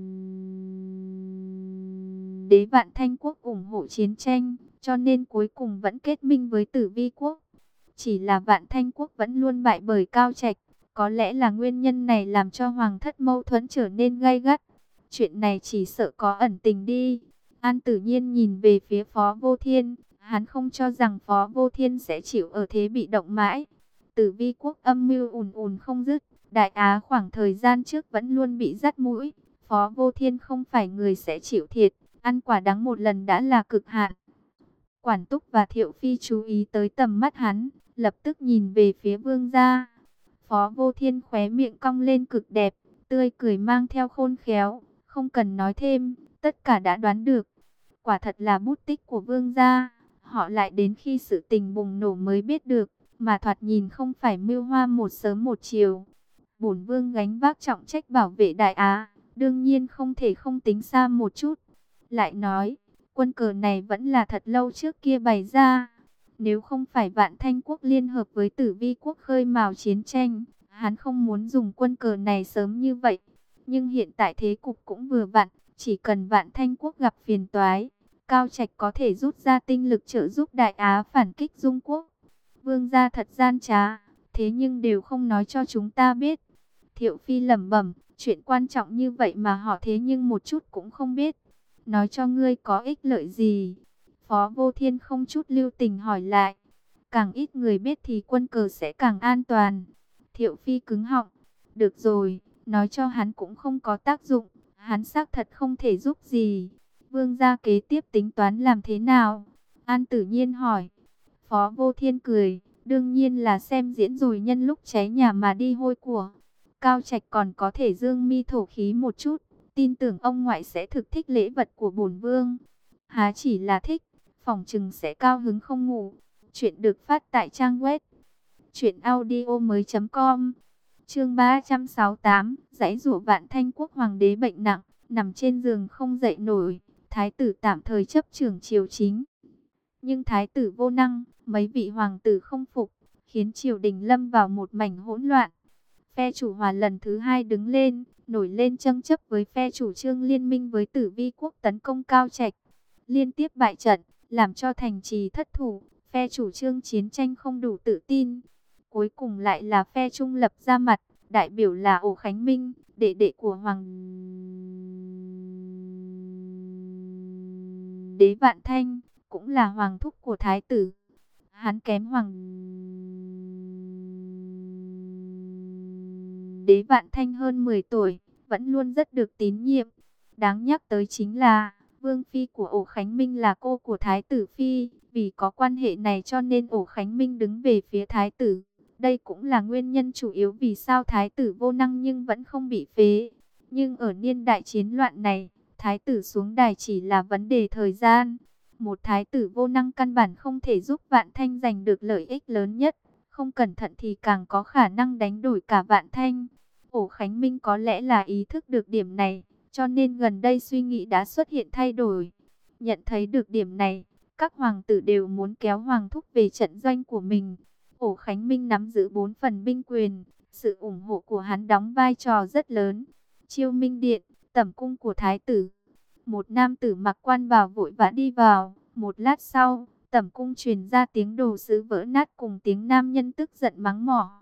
đế Vạn Thanh Quốc ủng hộ chiến tranh, cho nên cuối cùng vẫn kết minh với Tử Vi Quốc. Chỉ là Vạn Thanh Quốc vẫn luôn bại bởi Cao Trạch. Có lẽ là nguyên nhân này làm cho hoàng thất mâu thuẫn trở nên gay gắt. Chuyện này chỉ sợ có ẩn tình đi. An Tử Nhiên nhìn về phía Phó Vô Thiên. Hắn không cho rằng Phó Vô Thiên sẽ chịu ở thế bị động mãi. Tử Vi Quốc âm mưu ùn ùn không dứt. Đại Á khoảng thời gian trước vẫn luôn bị dắt mũi. Phó Vô Thiên không phải người sẽ chịu thiệt. Ăn quả đắng một lần đã là cực hạn. Quản Túc và Thiệu Phi chú ý tới tầm mắt hắn. Lập tức nhìn về phía vương gia. Phó Vô Thiên khóe miệng cong lên cực đẹp. Tươi cười mang theo khôn khéo. Không cần nói thêm. Tất cả đã đoán được. Quả thật là bút tích của vương gia. Họ lại đến khi sự tình bùng nổ mới biết được. Mà thoạt nhìn không phải mưu hoa một sớm một chiều. Bổn vương gánh vác trọng trách bảo vệ Đại Á. Đương nhiên không thể không tính xa một chút. Lại nói, quân cờ này vẫn là thật lâu trước kia bày ra. Nếu không phải Vạn Thanh Quốc liên hợp với Tử Vi Quốc khơi mào chiến tranh, hắn không muốn dùng quân cờ này sớm như vậy. Nhưng hiện tại thế cục cũng vừa vặn, chỉ cần Vạn Thanh Quốc gặp phiền toái, Cao Trạch có thể rút ra tinh lực trợ giúp Đại Á phản kích Dung Quốc. Vương gia thật gian trá, thế nhưng đều không nói cho chúng ta biết. Thiệu Phi lẩm bẩm, chuyện quan trọng như vậy mà họ thế nhưng một chút cũng không biết. Nói cho ngươi có ích lợi gì? Phó Vô Thiên không chút lưu tình hỏi lại. Càng ít người biết thì quân cờ sẽ càng an toàn. Thiệu Phi cứng họng. Được rồi, nói cho hắn cũng không có tác dụng. Hắn xác thật không thể giúp gì. Vương gia kế tiếp tính toán làm thế nào? An Tử Nhiên hỏi. Phó Vô Thiên cười. Đương nhiên là xem diễn rồi nhân lúc cháy nhà mà đi hôi của. Cao Trạch còn có thể dương mi thổ khí một chút. Tin tưởng ông ngoại sẽ thực thích lễ vật của bổn vương. Há chỉ là thích, phỏng chừng sẽ cao hứng không ngủ. Chuyện được phát tại trang web truyệnaudiomoi.com. Chương 368, giãy giụa Vạn Thanh Quốc hoàng đế bệnh nặng, nằm trên giường không dậy nổi, thái tử tạm thời chấp trưởng triều chính. Nhưng thái tử vô năng, mấy vị hoàng tử không phục, khiến triều đình lâm vào một mảnh hỗn loạn. Phe chủ hòa lần thứ hai đứng lên, nổi lên tranh chấp với phe chủ trương liên minh với Tử Vi Quốc tấn công Cao Trạch. Liên tiếp bại trận, làm cho thành trì thất thủ, phe chủ trương chiến tranh không đủ tự tin. Cuối cùng lại là phe trung lập ra mặt, đại biểu là Ổ Khánh Minh, đệ đệ của hoàng đế Vạn Thanh, cũng là hoàng thúc của thái tử. Hắn kém hoàng đế Vạn Thanh hơn 10 tuổi, vẫn luôn rất được tín nhiệm. Đáng nhắc tới chính là, vương phi của Ổ Khánh Minh là cô của thái tử phi, vì có quan hệ này cho nên Ổ Khánh Minh đứng về phía thái tử. Đây cũng là nguyên nhân chủ yếu vì sao thái tử vô năng nhưng vẫn không bị phế. Nhưng ở niên đại chiến loạn này, thái tử xuống đài chỉ là vấn đề thời gian. Một thái tử vô năng căn bản không thể giúp Vạn Thanh giành được lợi ích lớn nhất. Không cẩn thận thì càng có khả năng đánh đổi cả Vạn Thanh. Ổ Khánh Minh có lẽ là ý thức được điểm này, cho nên gần đây suy nghĩ đã xuất hiện thay đổi. Nhận thấy được điểm này, các hoàng tử đều muốn kéo hoàng thúc về trận doanh của mình. Ổ Khánh Minh nắm giữ 4 phần binh quyền, sự ủng hộ của hắn đóng vai trò rất lớn. Chiêu Minh Điện, tẩm cung của thái tử. Một nam tử mặc quan bào vội vã đi vào, một lát sau, tẩm cung truyền ra tiếng đồ sứ vỡ nát cùng tiếng nam nhân tức giận mắng mỏ.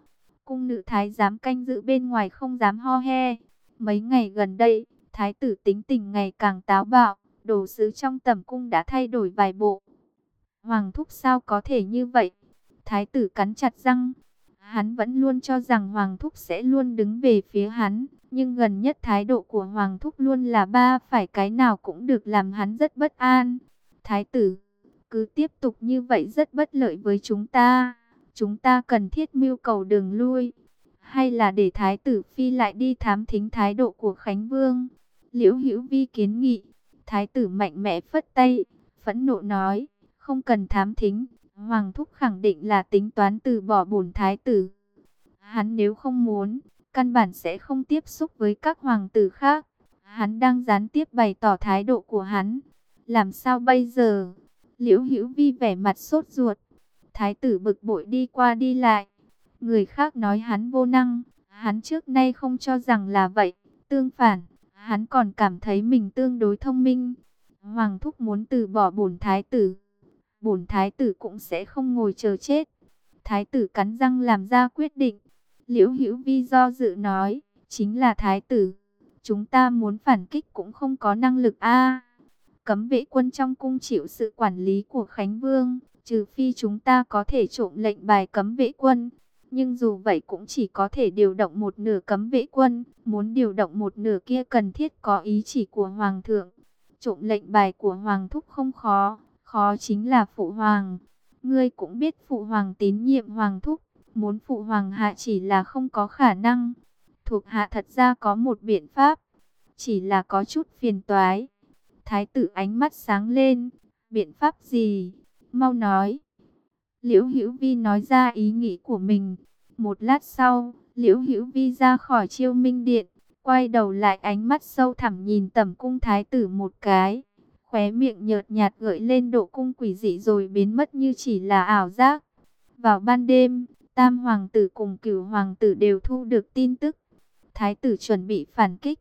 Cung nữ thái giám canh giữ bên ngoài không dám ho he. Mấy ngày gần đây, thái tử tính tình ngày càng táo bạo, đồ sứ trong tẩm cung đã thay đổi vài bộ. Hoàng thúc sao có thể như vậy? Thái tử cắn chặt răng. Hắn vẫn luôn cho rằng Hoàng thúc sẽ luôn đứng về phía hắn, nhưng gần nhất thái độ của Hoàng thúc luôn là ba phải cái nào cũng được, làm hắn rất bất an. Thái tử, cứ tiếp tục như vậy rất bất lợi với chúng ta. Chúng ta cần thiết mưu cầu đường lui. Hay là để Thái tử Phi lại đi thám thính thái độ của Khánh Vương? Liễu Hữu Vi kiến nghị. Thái tử mạnh mẽ phất tay, phẫn nộ nói, không cần thám thính. Hoàng thúc khẳng định là tính toán từ bỏ bổn thái tử. Hắn nếu không muốn, căn bản sẽ không tiếp xúc với các hoàng tử khác. Hắn đang gián tiếp bày tỏ thái độ của hắn. Làm sao bây giờ? Liễu Hữu Vi vẻ mặt sốt ruột. Thái tử bực bội đi qua đi lại. Người khác nói hắn vô năng, hắn trước nay không cho rằng là vậy. Tương phản, hắn còn cảm thấy mình tương đối thông minh. Hoàng thúc muốn từ bỏ bổn thái tử cũng sẽ không ngồi chờ chết. Thái tử cắn răng làm ra quyết định. Liễu Hữu Vi do dự nói, chính là thái tử, chúng ta muốn phản kích cũng không có năng lực a. Cấm vệ quân trong cung chịu sự quản lý của Khánh Vương, trừ phi chúng ta có thể trộm lệnh bài cấm vệ quân. Nhưng dù vậy cũng chỉ có thể điều động một nửa cấm vệ quân, muốn điều động một nửa kia cần thiết có ý chỉ của Hoàng thượng. Trộm lệnh bài của Hoàng thúc không khó, khó chính là phụ hoàng. Ngươi cũng biết phụ hoàng tín nhiệm Hoàng thúc, muốn phụ hoàng hạ chỉ là không có khả năng. Thuộc hạ thật ra có một biện pháp, chỉ là có chút phiền toái. Thái tử ánh mắt sáng lên, biện pháp gì? Mau nói. Liễu Hữu Vi nói ra ý nghĩ của mình. Một lát sau, Liễu Hữu Vi ra khỏi Chiêu Minh Điện, quay đầu lại ánh mắt sâu thẳm nhìn tẩm cung thái tử một cái. Khóe miệng nhợt nhạt gợi lên độ cung quỷ dị rồi biến mất như chỉ là ảo giác. Vào ban đêm, Tam hoàng tử cùng Cửu hoàng tử đều thu được tin tức. Thái tử chuẩn bị phản kích.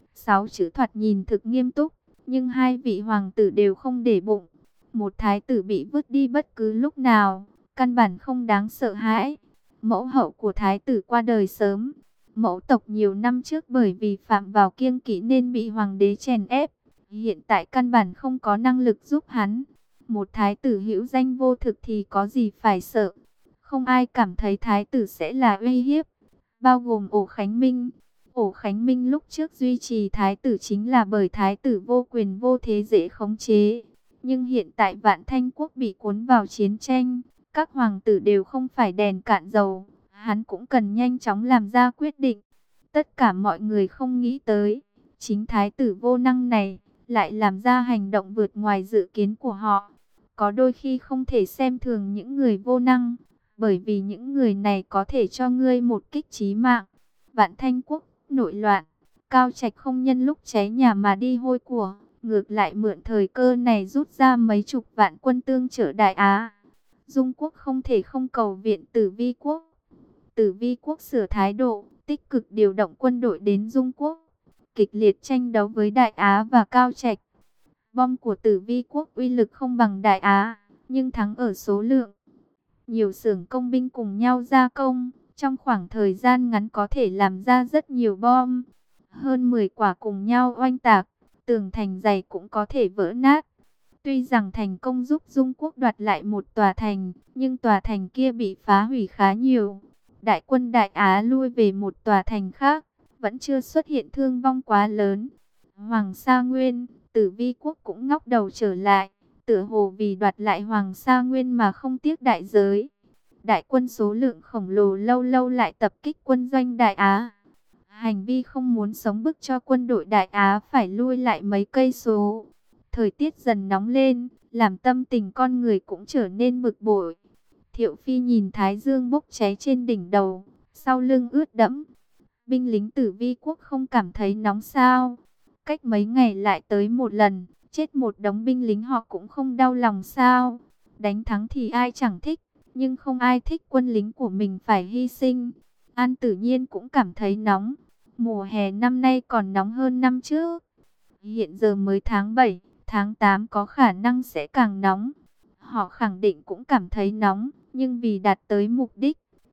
6 chữ thoạt nhìn thực nghiêm túc, nhưng hai vị hoàng tử đều không để bụng. Một thái tử bị vứt đi bất cứ lúc nào, căn bản không đáng sợ hãi. Mẫu hậu của thái tử qua đời sớm. Mẫu tộc nhiều năm trước bởi vì phạm vào kiêng kỵ nên bị hoàng đế chèn ép. Hiện tại căn bản không có năng lực giúp hắn. Một thái tử hữu danh vô thực thì có gì phải sợ. Không ai cảm thấy thái tử sẽ là uy hiếp. Bao gồm Ổ Khánh Minh. Ổ Khánh Minh lúc trước duy trì thái tử chính là bởi thái tử vô quyền vô thế dễ khống chế. Nhưng hiện tại Vạn Thanh Quốc bị cuốn vào chiến tranh, các hoàng tử đều không phải đèn cạn dầu, hắn cũng cần nhanh chóng làm ra quyết định. Tất cả mọi người không nghĩ tới, chính thái tử vô năng này lại làm ra hành động vượt ngoài dự kiến của họ. Có đôi khi không thể xem thường những người vô năng, bởi vì những người này có thể cho ngươi một kích chí mạng. Vạn Thanh Quốc nội loạn, Cao Trạch không nhân lúc cháy nhà mà đi hôi của, ngược lại mượn thời cơ này rút ra mấy chục vạn quân tương trợ Đại Á. Dung Quốc không thể không cầu viện Tử Vi Quốc. Tử Vi Quốc sửa thái độ, tích cực điều động quân đội đến Dung Quốc, kịch liệt tranh đấu với Đại Á và Cao Trạch. Bom của Tử Vi Quốc uy lực không bằng Đại Á, nhưng thắng ở số lượng. Nhiều xưởng công binh cùng nhau gia công, trong khoảng thời gian ngắn có thể làm ra rất nhiều bom. Hơn 10 quả cùng nhau oanh tạc, tường thành dày cũng có thể vỡ nát. Tuy rằng thành công giúp Dung Quốc đoạt lại một tòa thành, nhưng tòa thành kia bị phá hủy khá nhiều. Đại quân Đại Á lui về một tòa thành khác, vẫn chưa xuất hiện thương vong quá lớn. Hoàng Sa Nguyên, Tử Vi Quốc cũng ngóc đầu trở lại, tựa hồ vì đoạt lại Hoàng Sa Nguyên mà không tiếc đại giới. Đại quân số lượng khổng lồ lâu lâu lại tập kích quân doanh Đại Á. Hành vi không muốn sống bức cho quân đội Đại Á phải lui lại mấy cây số. Thời tiết dần nóng lên, làm tâm tình con người cũng trở nên bực bội. Thiệu Phi nhìn Thái Dương bốc cháy trên đỉnh đầu, sau lưng ướt đẫm. Binh lính Tử Vi Quốc không cảm thấy nóng sao? Cách mấy ngày lại tới một lần, chết một đống binh lính họ cũng không đau lòng sao? Đánh thắng thì ai chẳng thích, nhưng không ai thích quân lính của mình phải hy sinh. An Tử Nhiên cũng cảm thấy nóng. Mùa hè năm nay còn nóng hơn năm trước. Hiện giờ mới tháng 7, tháng 8 có khả năng sẽ càng nóng. Họ khẳng định cũng cảm thấy nóng, nhưng vì đạt tới mục đích,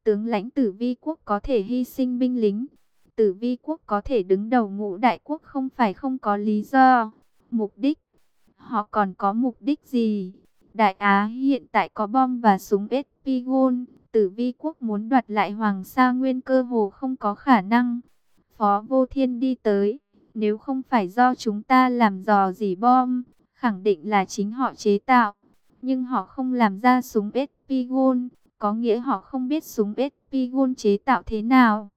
tướng lãnh Tử Vi quốc có thể hy sinh binh lính. Tử Vi quốc có thể đứng đầu ngũ đại quốc không phải không có lý do. Mục đích, họ còn có mục đích gì? Đại Á hiện tại có bom và súng Espigon. Tử Vi quốc muốn đoạt lại Hoàng Sa Nguyên cơ hồ không có khả năng. Phó Vô Thiên đi tới. Nếu không phải do chúng ta làm dò dỉ bom, khẳng định là chính họ chế tạo. Nhưng họ không làm ra súng Espigon, có nghĩa họ không biết súng Espigon chế tạo thế nào.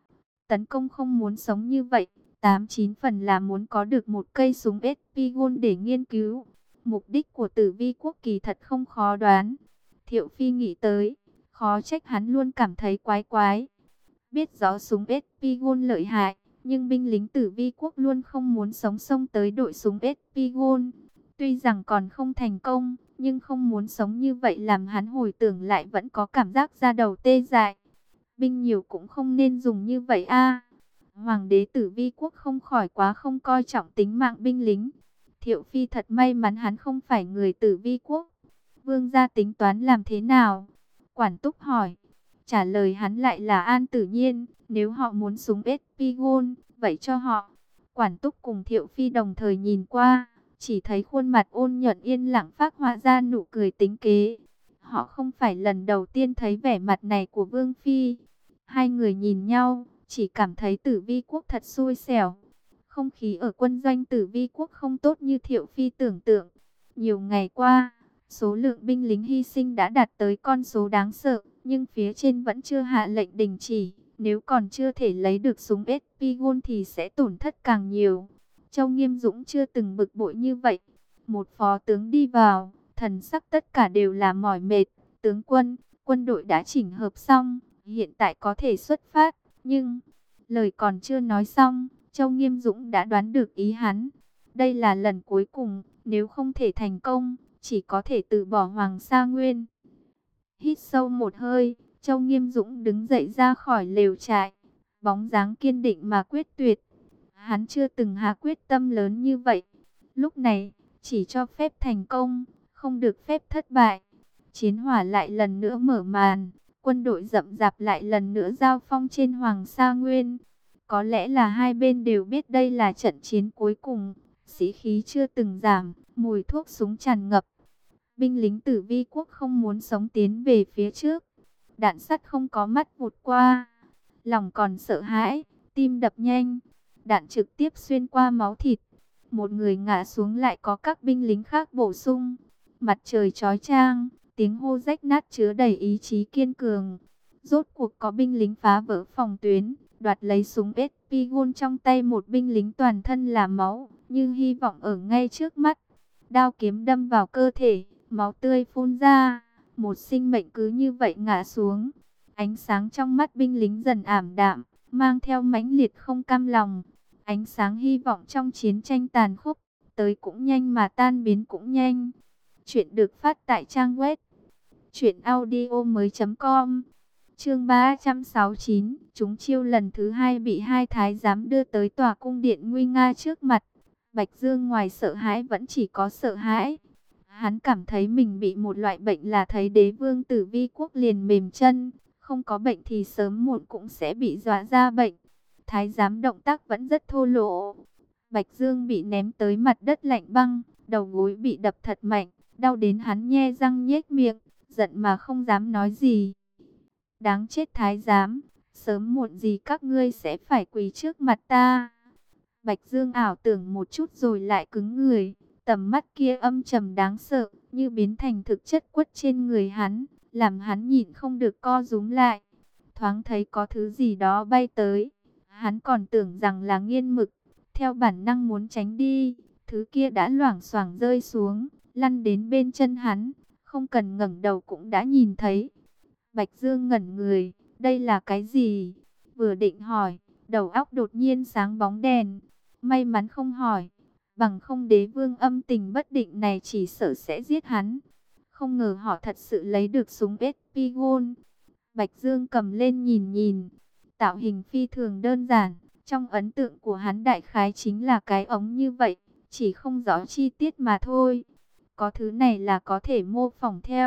Tấn công không muốn sống như vậy, 8-9 phần là muốn có được một cây súng Espigon để nghiên cứu. Mục đích của Tử Vi quốc kỳ thật không khó đoán. Thiệu Phi nghĩ tới, khó trách hắn luôn cảm thấy quái quái. Biết rõ súng Espigon lợi hại, nhưng binh lính Tử Vi quốc luôn không muốn sống xông tới đội súng Espigon. Tuy rằng còn không thành công, nhưng không muốn sống như vậy làm hắn hồi tưởng lại vẫn có cảm giác da đầu tê dại. Binh nhiều cũng không nên dùng như vậy a. Hoàng đế Tử Vi quốc không khỏi quá không coi trọng tính mạng binh lính. Thiệu Phi thật may mắn hắn không phải người Tử Vi quốc. Vương gia tính toán làm thế nào? Quản Túc hỏi. Trả lời hắn lại là An Tử Nhiên. Nếu họ muốn súng Espigon, vậy cho họ. Quản Túc cùng Thiệu Phi đồng thời nhìn qua, chỉ thấy khuôn mặt ôn nhuận yên lặng phác họa ra nụ cười tính kế. Họ không phải lần đầu tiên thấy vẻ mặt này của Vương Phi. Hai người nhìn nhau, chỉ cảm thấy Tử Vi quốc thật xui xẻo. Không khí ở quân doanh Tử Vi quốc không tốt như Thiệu Phi tưởng tượng. Nhiều ngày qua, số lượng binh lính hy sinh đã đạt tới con số đáng sợ, nhưng phía trên vẫn chưa hạ lệnh đình chỉ. Nếu còn chưa thể lấy được súng Espigon thì sẽ tổn thất càng nhiều. Châu Nghiêm Dũng chưa từng bực bội như vậy. Một phó tướng đi vào, thần sắc tất cả đều là mỏi mệt. Tướng quân, quân đội đã chỉnh hợp xong, hiện tại có thể xuất phát. Nhưng, lời còn chưa nói xong, Châu Nghiêm Dũng đã đoán được ý hắn. Đây là lần cuối cùng, nếu không thể thành công, chỉ có thể từ bỏ Hoàng Sa Nguyên. Hít sâu một hơi, Châu Nghiêm Dũng đứng dậy ra khỏi lều trại, bóng dáng kiên định mà quyết tuyệt. Hắn chưa từng hạ quyết tâm lớn như vậy. Lúc này, chỉ cho phép thành công, không được phép thất bại. Chiến hỏa lại lần nữa mở màn, quân đội rậm rạp lại lần nữa giao phong trên Hoàng Sa Nguyên. Có lẽ là hai bên đều biết đây là trận chiến cuối cùng, sĩ khí chưa từng giảm, mùi thuốc súng tràn ngập. Binh lính Tử Vi quốc không muốn sống tiến về phía trước. Đạn sắt không có mắt vụt qua. Lòng còn sợ hãi, tim đập nhanh. Đạn trực tiếp xuyên qua máu thịt. Một người ngã xuống lại có các binh lính khác bổ sung. Mặt trời chói chang, tiếng hô rách nát chứa đầy ý chí kiên cường. Rốt cuộc có binh lính phá vỡ phòng tuyến, đoạt lấy súng Espigon trong tay một binh lính toàn thân là máu, nhưng hy vọng ở ngay trước mắt. Đao kiếm đâm vào cơ thể, máu tươi phun ra, một sinh mệnh cứ như vậy ngã xuống. Ánh sáng trong mắt binh lính dần ảm đạm, mang theo mãnh liệt không cam lòng. Ánh sáng hy vọng trong chiến tranh tàn khốc, tới cũng nhanh mà tan biến cũng nhanh. Chuyện được phát tại trang web truyệnaudiomoi.com. Chương 369, chúng chiêu lần thứ hai bị hai thái giám đưa tới tòa cung điện nguy nga trước mặt. Bạch Dương ngoài sợ hãi vẫn chỉ có sợ hãi. Hắn cảm thấy mình bị một loại bệnh là thấy đế vương Tử Vi quốc liền mềm chân. Không có bệnh thì sớm muộn cũng sẽ bị dọa ra bệnh. Thái giám động tác vẫn rất thô lỗ. Bạch Dương bị ném tới mặt đất lạnh băng, đầu gối bị đập thật mạnh, đau đến hắn nhe răng nhếch miệng, giận mà không dám nói gì. Đáng chết thái giám, sớm muộn gì các ngươi sẽ phải quỳ trước mặt ta. Bạch Dương ảo tưởng một chút rồi lại cứng người, tầm mắt kia âm trầm đáng sợ, như biến thành thực chất quất trên người hắn, làm hắn nhịn không được co rúm lại. Thoáng thấy có thứ gì đó bay tới, hắn còn tưởng rằng là nghiên mực, theo bản năng muốn tránh đi, thứ kia đã loảng xoảng rơi xuống, lăn đến bên chân hắn, không cần ngẩng đầu cũng đã nhìn thấy. Bạch Dương ngẩn người, đây là cái gì? Vừa định hỏi, đầu óc đột nhiên sáng bóng đèn. May mắn không hỏi, bằng không đế vương âm tình bất định này chỉ sợ sẽ giết hắn. Không ngờ họ thật sự lấy được súng Espigon. Bạch Dương cầm lên nhìn nhìn, tạo hình phi thường đơn giản. Trong ấn tượng của hắn đại khái chính là cái ống như vậy, chỉ không rõ chi tiết mà thôi. Có thứ này là có thể mô phỏng theo,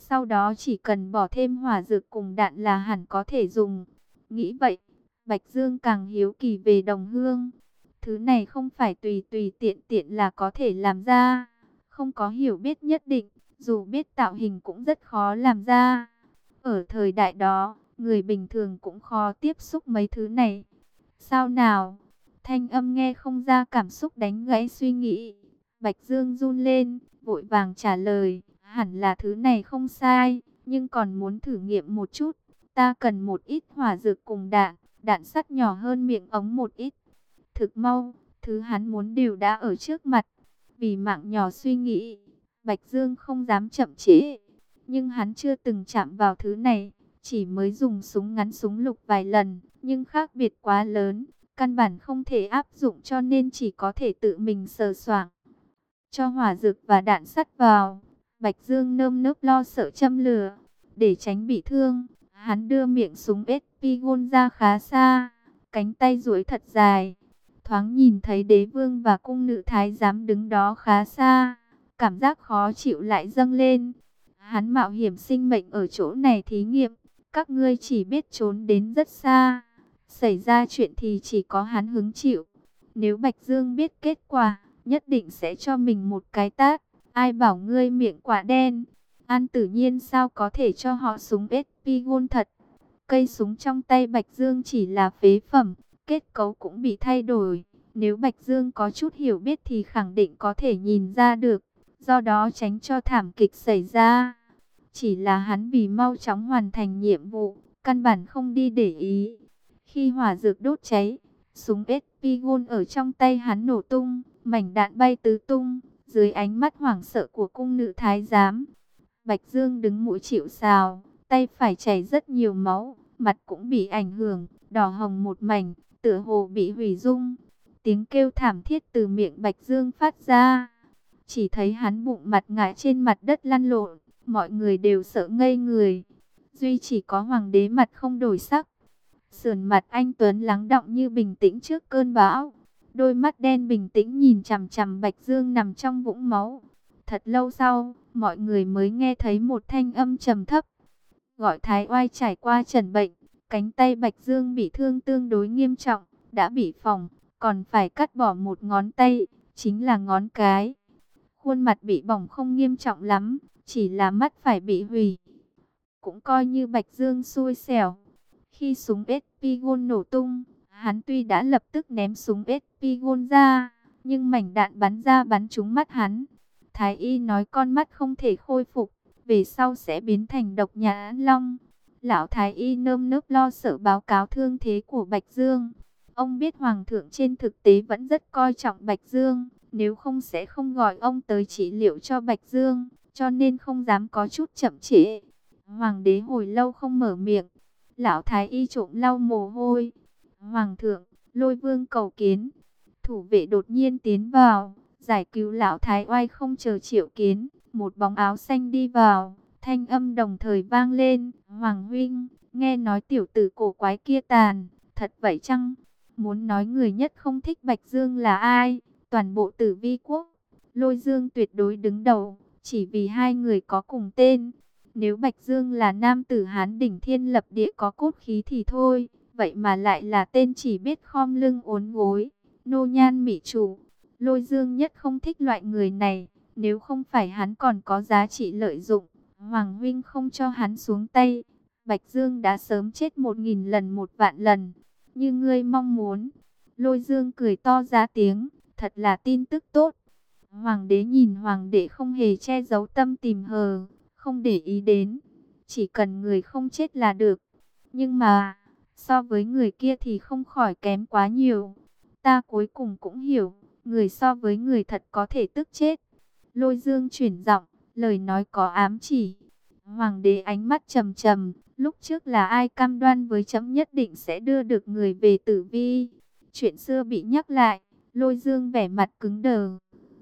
Sau đó chỉ cần bỏ thêm hỏa dược cùng đạn là hẳn có thể dùng. Nghĩ vậy, Bạch Dương càng hiếu kỳ về đồng hương. Thứ này không phải tùy tùy tiện tiện là có thể làm ra. Không có hiểu biết nhất định, dù biết tạo hình cũng rất khó làm ra. Ở thời đại đó, người bình thường cũng khó tiếp xúc mấy thứ này. Sao nào? Thanh âm nghe không ra cảm xúc đánh gãy suy nghĩ. Bạch Dương run lên, vội vàng trả lời, hẳn là thứ này không sai, nhưng còn muốn thử nghiệm một chút. Ta cần một ít hỏa dược cùng đạn, đạn sắt nhỏ hơn miệng ống một ít. Thực mau, thứ hắn muốn đều đã ở trước mặt. Vì mạng nhỏ suy nghĩ, Bạch Dương không dám chậm trễ. Nhưng hắn chưa từng chạm vào thứ này, chỉ mới dùng súng ngắn súng lục vài lần, nhưng khác biệt quá lớn, căn bản không thể áp dụng cho nên chỉ có thể tự mình sờ soạng. Cho hỏa dược và đạn sắt vào, Bạch Dương nơm nớp lo sợ châm lửa, để tránh bị thương, hắn đưa miệng súng Espigon ra khá xa, cánh tay duỗi thật dài, thoáng nhìn thấy đế vương và cung nữ thái giám đứng đó khá xa, cảm giác khó chịu lại dâng lên. Hắn mạo hiểm sinh mệnh ở chỗ này thí nghiệm, các ngươi chỉ biết trốn đến rất xa, xảy ra chuyện thì chỉ có hắn hứng chịu. Nếu Bạch Dương biết kết quả, nhất định sẽ cho mình một cái tát. Ai bảo ngươi miệng quả đen? An Tử Nhiên sao có thể cho họ súng Espigon thật? Cây súng trong tay Bạch Dương chỉ là phế phẩm, kết cấu cũng bị thay đổi. Nếu Bạch Dương có chút hiểu biết thì khẳng định có thể nhìn ra được, do đó tránh cho thảm kịch xảy ra. Chỉ là hắn vì mau chóng hoàn thành nhiệm vụ, căn bản không đi để ý. Khi hỏa dược đốt cháy, súng Espigon ở trong tay hắn nổ tung, mảnh đạn bay tứ tung, dưới ánh mắt hoảng sợ của cung nữ thái giám. Bạch Dương đứng mũi chịu sào, tay phải chảy rất nhiều máu, mặt cũng bị ảnh hưởng, đỏ hồng một mảnh, tựa hồ bị hủy dung. Tiếng kêu thảm thiết từ miệng Bạch Dương phát ra. Chỉ thấy hắn bụng mặt ngã trên mặt đất lăn lộn, mọi người đều sợ ngây người. Duy chỉ có hoàng đế mặt không đổi sắc. Sườn mặt anh tuấn lắng đọng như bình tĩnh trước cơn bão. Đôi mắt đen bình tĩnh nhìn chằm chằm Bạch Dương nằm trong vũng máu. Thật lâu sau, mọi người mới nghe thấy một thanh âm trầm thấp. Gọi Thái Oai trải qua trần bệnh, cánh tay Bạch Dương bị thương tương đối nghiêm trọng, đã bị phỏng, còn phải cắt bỏ một ngón tay, chính là ngón cái. Khuôn mặt bị bỏng không nghiêm trọng lắm, chỉ là mắt phải bị hủy. Cũng coi như Bạch Dương xui xẻo. Khi súng Espigon nổ tung, hắn tuy đã lập tức ném súng Espigon ra, nhưng mảnh đạn bắn ra bắn trúng mắt hắn. Thái y nói con mắt không thể khôi phục, về sau sẽ biến thành độc nhãn long. Lão Thái y nơm nớp lo sợ báo cáo thương thế của Bạch Dương. Ông biết Hoàng thượng trên thực tế vẫn rất coi trọng Bạch Dương, nếu không sẽ không gọi ông tới trị liệu cho Bạch Dương, cho nên không dám có chút chậm trễ. Hoàng đế hồi lâu không mở miệng. Lão Thái y trộm lau mồ hôi. Hoàng thượng, Lôi Vương cầu kiến. Thủ vệ đột nhiên tiến vào, giải cứu Lão Thái Oai không chờ triệu kiến. Một bóng áo xanh đi vào, thanh âm đồng thời vang lên. Hoàng huynh, nghe nói tiểu tử cổ quái kia tàn, thật vậy chăng? Muốn nói người nhất không thích Bạch Dương là ai? Toàn bộ Tử Vi quốc, Lôi Dương tuyệt đối đứng đầu, chỉ vì hai người có cùng tên. Nếu Bạch Dương là nam tử Hán đỉnh thiên lập địa có cốt khí thì thôi, vậy mà lại là tên chỉ biết khom lưng uốn gối, nô nhan mỹ chủ. Lôi Dương nhất không thích loại người này, nếu không phải hắn còn có giá trị lợi dụng, Hoàng huynh không cho hắn xuống tay, Bạch Dương đã sớm chết 1000 lần 1 vạn lần, như ngươi mong muốn. Lôi Dương cười to ra tiếng, thật là tin tức tốt. Hoàng đế nhìn hoàng đệ không hề che giấu tâm tìm hờ, không để ý đến, chỉ cần người không chết là được. Nhưng mà, so với người kia thì không khỏi kém quá nhiều. Ta cuối cùng cũng hiểu, người so với người thật có thể tức chết. Lôi Dương chuyển giọng, lời nói có ám chỉ. Hoàng đế ánh mắt trầm trầm, lúc trước là ai cam đoan với chấm nhất định sẽ đưa được người về Tử Vi. Chuyện xưa bị nhắc lại, Lôi Dương vẻ mặt cứng đờ.